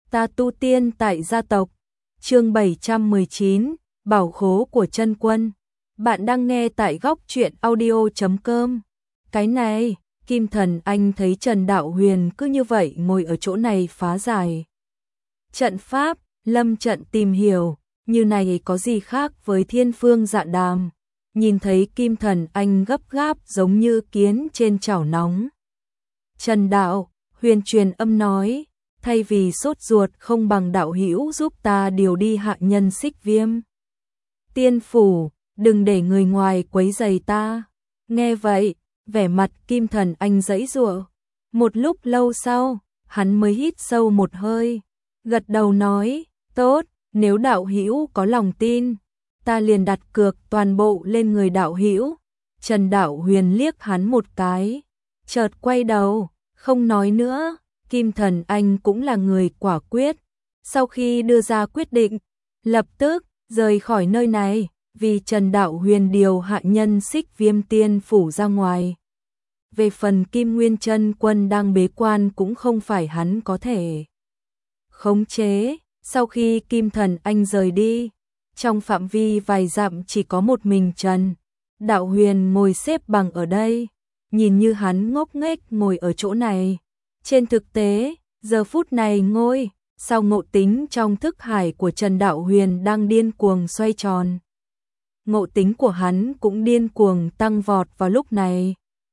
Ta tu tiên tại gia tộc. Chương 719, bảo khố của chân quân. Bạn đang nghe tại góc truyện audio.com. Cái này, Kim Thần Anh thấy Trần Đạo Huyền cứ như vậy ngồi ở chỗ này phá giải trận pháp, lâm trận tìm hiểu, như này có gì khác với Thiên Phương Dạ Đàm. Nhìn thấy Kim Thần Anh gấp gáp giống như kiến trên chảo nóng. Trần Đạo Huyền truyền âm nói, thay vì sốt ruột không bằng đạo hữu giúp ta điều đi hạ nhân Xích Viêm Tiên phủ, đừng để người ngoài quấy rầy ta. Nghe vậy, vẻ mặt Kim Thần Anh giãy giụa. Một lúc lâu sau, hắn mới hít sâu một hơi, gật đầu nói, tốt, nếu đạo hữu có lòng tin, ta liền đặt cược toàn bộ lên người đạo hữu. Trần Đạo Huyền liếc hắn một cái, chợt quay đầu, không nói nữa. Kim Thần Anh cũng là người quả quyết, sau khi đưa ra quyết định, lập tức rời khỏi nơi này, vì Trần Đạo Huyền điều hạ nhân Xích Viêm Tiên phủ ra ngoài. Về phần Kim Nguyên Chân Quân đang bế quan cũng không phải hắn có thể khống chế. Sau khi Kim Thần Anh rời đi, trong phạm vi vài dặm chỉ có một mình Trần Đạo Huyền ngồi xếp bằng ở đây, nhìn như hắn ngốc nghếch ngồi ở chỗ này. Trên thực tế, giờ phút này ngôi sao ngộ tính trong thức hải của Trần Đạo Huyền đang điên cuồng xoay tròn. Ngộ tính của hắn cũng điên cuồng tăng vọt vào lúc này.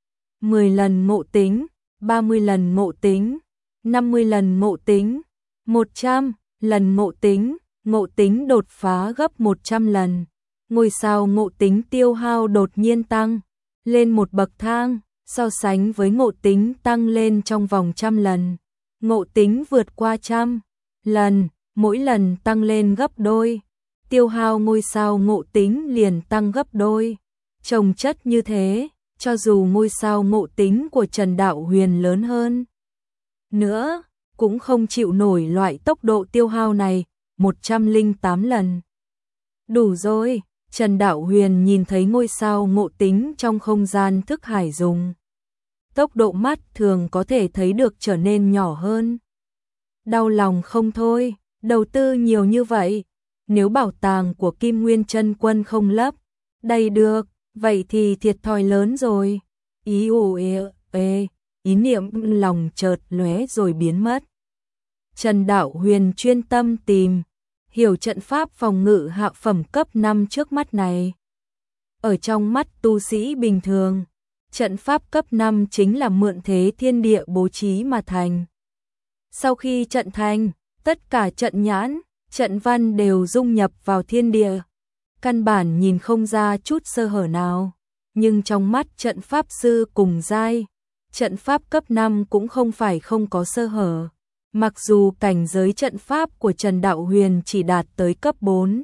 10 lần ngộ tính, 30 lần ngộ tính, 50 lần ngộ tính, 100 lần ngộ tính đột phá gấp 100 lần. Ngôi sao ngộ tính tiêu hao đột nhiên tăng lên một bậc thang. So sánh với ngộ tính tăng lên trong vòng 100 lần, ngộ tính vượt qua 100 lần, mỗi lần tăng lên gấp đôi, tiêu hao ngôi sao ngộ tính liền tăng gấp đôi. Chồng chất như thế, cho dù ngôi sao ngộ tính của Trần Đạo Huyền lớn hơn nữa, cũng không chịu nổi loại tốc độ tiêu hao này. 108 lần. Đủ rồi. Trần Đạo Huyền nhìn thấy ngôi sao ngộ tính trong không gian thức hải dùng tốc độ mắt thường có thể thấy được trở nên nhỏ hơn. Đau lòng không thôi, đầu tư nhiều như vậy, nếu bảo tàng của Kim Nguyên Chân Quân không lấp đầy được, vậy thì thiệt thòi lớn rồi. Ý niệm lòng chợt lóe rồi biến mất. Trần Đạo Huyền chuyên tâm tìm hiểu trận pháp phòng ngự hạ phẩm cấp 5 trước mắt này. Ở trong mắt tu sĩ bình thường, trận pháp cấp 5 chính là mượn thế thiên địa bố trí mà thành. Sau khi trận thành, tất cả trận nhãn, trận văn đều dung nhập vào thiên địa, căn bản nhìn không ra chút sơ hở nào. Nhưng trong mắt trận pháp sư cùng giai, trận pháp cấp 5 cũng không phải không có sơ hở. Mặc dù cảnh giới trận pháp của Trần Đạo Huyền chỉ đạt tới cấp 4,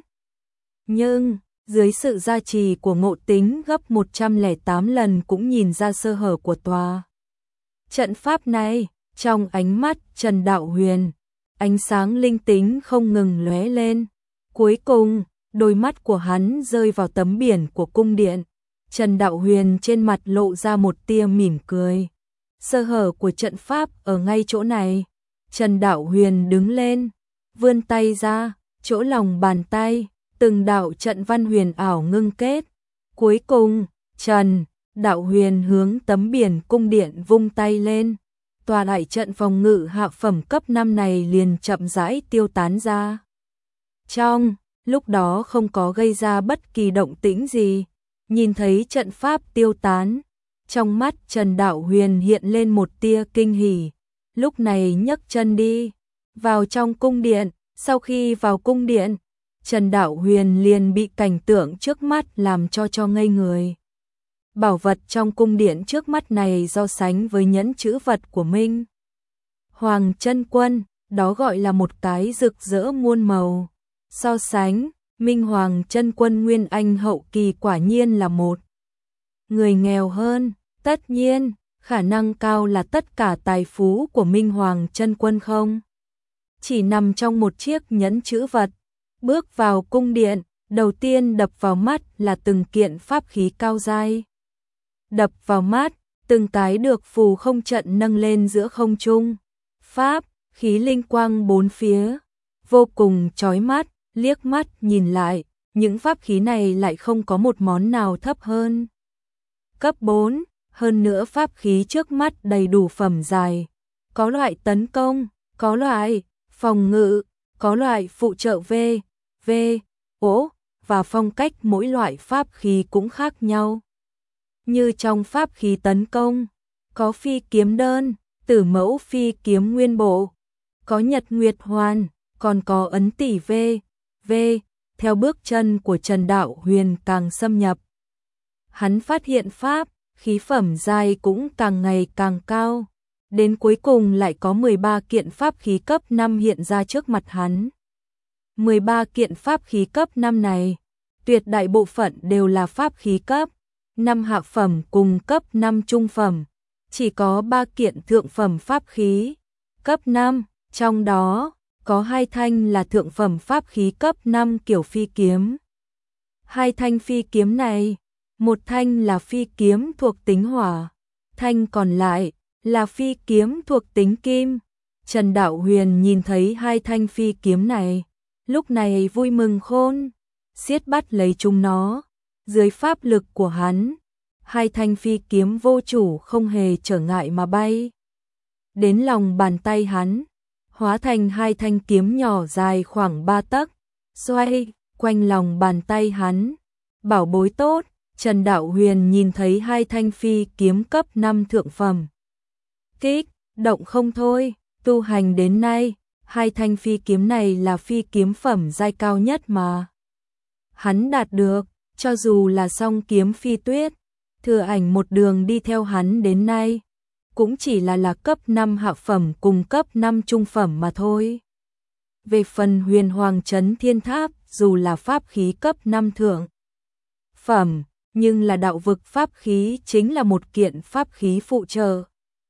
nhưng dưới sự gia trì của ngộ tính gấp 108 lần cũng nhìn ra sơ hở của tòa trận pháp này. Trong ánh mắt Trần Đạo Huyền, ánh sáng linh tính không ngừng lóe lên. Cuối cùng, đôi mắt của hắn rơi vào tấm biển của cung điện. Trần Đạo Huyền trên mặt lộ ra một tia mỉm cười. Sơ hở của trận pháp ở ngay chỗ này. Trần Đạo Huyền đứng lên, vươn tay ra, chỗ lòng bàn tay, từng đạo trận văn huyền ảo ngưng kết. Cuối cùng, Trần Đạo Huyền hướng tấm biển cung điện vung tay lên. Tòa đại trận phòng ngự hạ phẩm cấp 5 này liền chậm rãi tiêu tán ra. Trong lúc đó không có gây ra bất kỳ động tĩnh gì. Nhìn thấy trận pháp tiêu tán, trong mắt Trần Đạo Huyền hiện lên một tia kinh hỉ. Lúc này nhấc chân đi vào trong cung điện. Sau khi vào cung điện, Trần Đạo Huyền liền bị cảnh tượng trước mắt làm cho ngây người. Bảo vật trong cung điện trước mắt này so sánh với nhẫn chữ vật của Minh Hoàng Chân Quân, đó gọi là một cái rực rỡ muôn màu. So sánh, Minh Hoàng Chân Quân Nguyên Anh hậu kỳ quả nhiên là một người nghèo hơn. Tất nhiên, khả năng cao là tất cả tài phú của Minh Hoàng Chân Quân không chỉ nằm trong một chiếc nhẫn chữ vật. Bước vào cung điện, đầu tiên đập vào mắt là từng kiện pháp khí cao giai. Đập vào mắt, từng cái được phù không trận nâng lên giữa không trung. Pháp khí linh quang bốn phía, vô cùng chói mắt, liếc mắt nhìn lại, những pháp khí này lại không có một món nào thấp hơn. Cấp 4, hơn nữa pháp khí trước mắt đầy đủ phẩm dài, có loại tấn công, có loại phòng ngự, có loại phụ trợ V, ố, và phong cách mỗi loại pháp khí cũng khác nhau. Như trong pháp khí tấn công, có phi kiếm đơn, tử mẫu phi kiếm nguyên bộ, có nhật nguyệt hoàn, còn có ấn tỷ V, theo bước chân của Trần Đạo Huyền càng xâm nhập. Hắn phát hiện pháp, khí phẩm giai cũng càng ngày càng cao, đến cuối cùng lại có 13 kiện pháp khí cấp 5 hiện ra trước mặt hắn. 13 kiện pháp khí cấp 5 này, tuyệt đại bộ phận đều là pháp khí cấp 5 hạ phẩm cùng cấp 5 trung phẩm, chỉ có 3 kiện thượng phẩm pháp khí cấp 5, trong đó có 2 thanh là thượng phẩm pháp khí cấp 5 kiểu phi kiếm. 2 thanh phi kiếm này, một thanh là phi kiếm thuộc tính hỏa, thanh còn lại là phi kiếm thuộc tính kim. Trần Đạo Huyền nhìn thấy 2 thanh phi kiếm này, lúc này vui mừng khôn, siết bắt lấy chúng nó. Dưới pháp lực của hắn, 2 thanh phi kiếm vô chủ không hề trở ngại mà bay đến lòng bàn tay hắn, hóa thành 2 thanh kiếm nhỏ dài khoảng 3 tấc, xoay quanh lòng bàn tay hắn. Bảo bối tốt, Trần Đạo Huyền nhìn thấy 2 thanh phi kiếm cấp 5 thượng phẩm. Kích động không thôi, tu hành đến nay, 2 thanh phi kiếm này là phi kiếm phẩm giai cao nhất mà hắn đạt được, cho dù là song kiếm phi tuyết, Thừa Ảnh một đường đi theo hắn đến nay, cũng chỉ là cấp 5 hạ phẩm cùng cấp 5 trung phẩm mà thôi. Về phần Huyền Hoàng Trấn Thiên Tháp, dù là pháp khí cấp 5 thượng phẩm, nhưng là đạo vực pháp khí, chính là một kiện pháp khí phụ trợ.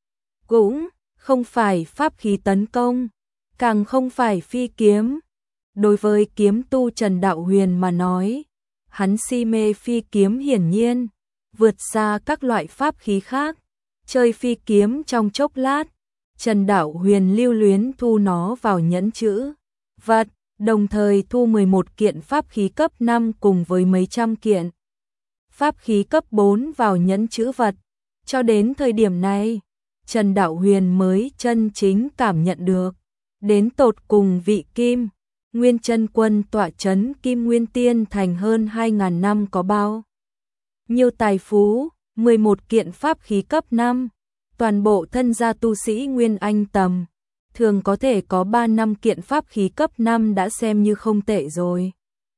Cũng không phải pháp khí tấn công, càng không phải phi kiếm. Đối với kiếm tu Trần Đạo Huyền mà nói, hắn si mê phi kiếm hiển nhiên vượt xa các loại pháp khí khác. Chơi phi kiếm trong chốc lát, Trần Đạo Huyền lưu luyến thu nó vào nhẫn chữ vật, đồng thời thu 11 kiện pháp khí cấp 5 cùng với mấy trăm kiện pháp khí cấp 4 vào nhẫn chữ vật. Cho đến thời điểm này, Trần Đạo Huyền mới chân chính cảm nhận được đến tột cùng vị Kim Nguyên Chân Quân tọa trấn Kim Nguyên Tiên Thành hơn 2.000 năm có bao nhiêu tài phú. 11 kiện pháp khí cấp 5, toàn bộ thân gia tu sĩ Nguyên Anh tầm thường có thể có 3-5 kiện pháp khí cấp 5 đã xem như không tệ rồi.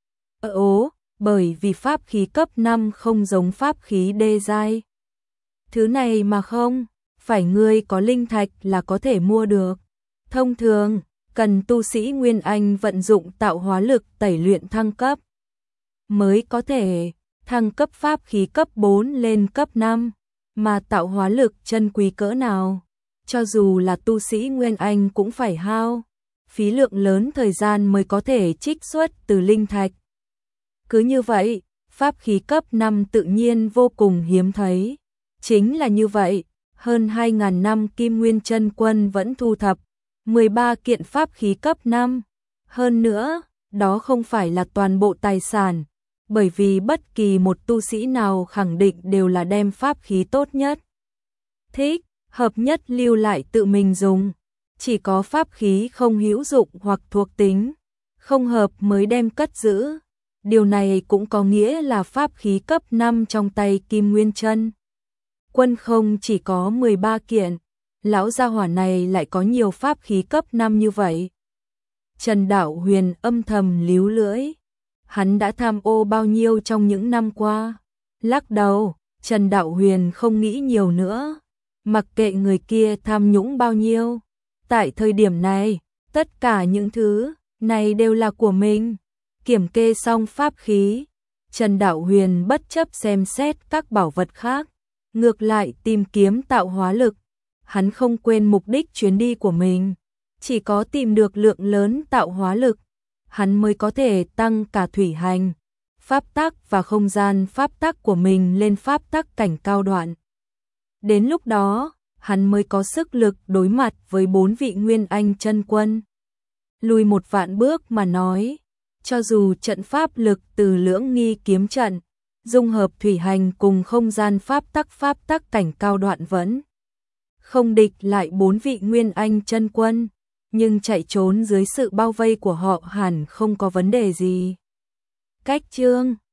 Bởi vì pháp khí cấp 5 không giống pháp khí đê giai. Thứ này mà không phải ngươi có linh thạch là có thể mua được. Thông thường, cần tu sĩ Nguyên Anh vận dụng tạo hóa lực tẩy luyện thăng cấp mới có thể thăng cấp pháp khí cấp 4 lên cấp 5, mà tạo hóa lực chân quý cỡ nào, cho dù là tu sĩ Nguyên Anh cũng phải hao phí lượng lớn thời gian mới có thể trích xuất từ linh thạch. Cứ như vậy, pháp khí cấp 5 tự nhiên vô cùng hiếm thấy. Chính là như vậy, hơn 2.000 năm Kim Nguyên Chân Quân vẫn thu thập 13 kiện pháp khí cấp 5. Hơn nữa, đó không phải là toàn bộ tài sản, bởi vì bất kỳ một tu sĩ nào khẳng định đều là đem pháp khí tốt nhất, thích hợp nhất lưu lại tự mình dùng. Chỉ có pháp khí không hữu dụng hoặc thuộc tính không hợp mới đem cất giữ. Điều này cũng có nghĩa là pháp khí cấp 5 trong tay Kim Nguyên Chân Quân không chỉ có 13 kiện, lão gia hỏa này lại có nhiều pháp khí cấp 5 như vậy. Trần Đạo Huyền âm thầm líu lưỡi, hắn đã tham ô bao nhiêu trong những năm qua. Lắc đầu, Trần Đạo Huyền không nghĩ nhiều nữa, mặc kệ người kia tham nhũng bao nhiêu. Tại thời điểm này, tất cả những thứ này đều là của mình. Kiểm kê xong pháp khí, Trần Đạo Huyền bất chấp xem xét các bảo vật khác, ngược lại tìm kiếm tạo hóa lực. Hắn không quên mục đích chuyến đi của mình, chỉ có tìm được lượng lớn tạo hóa lực, hắn mới có thể tăng cả thủy hành, pháp tắc và không gian pháp tắc của mình lên pháp tắc cảnh cao đoạn. Đến lúc đó, hắn mới có sức lực đối mặt với 4 vị Nguyên Anh chân quân. Lùi một vạn bước mà nói, cho dù trận pháp lực từ Lưỡng Nghi kiếm trận, dung hợp thủy hành cùng không gian pháp tắc cảnh cao đoạn vẫn không địch lại 4 vị Nguyên Anh chân quân, nhưng chạy trốn dưới sự bao vây của họ hẳn không có vấn đề gì. Cách chương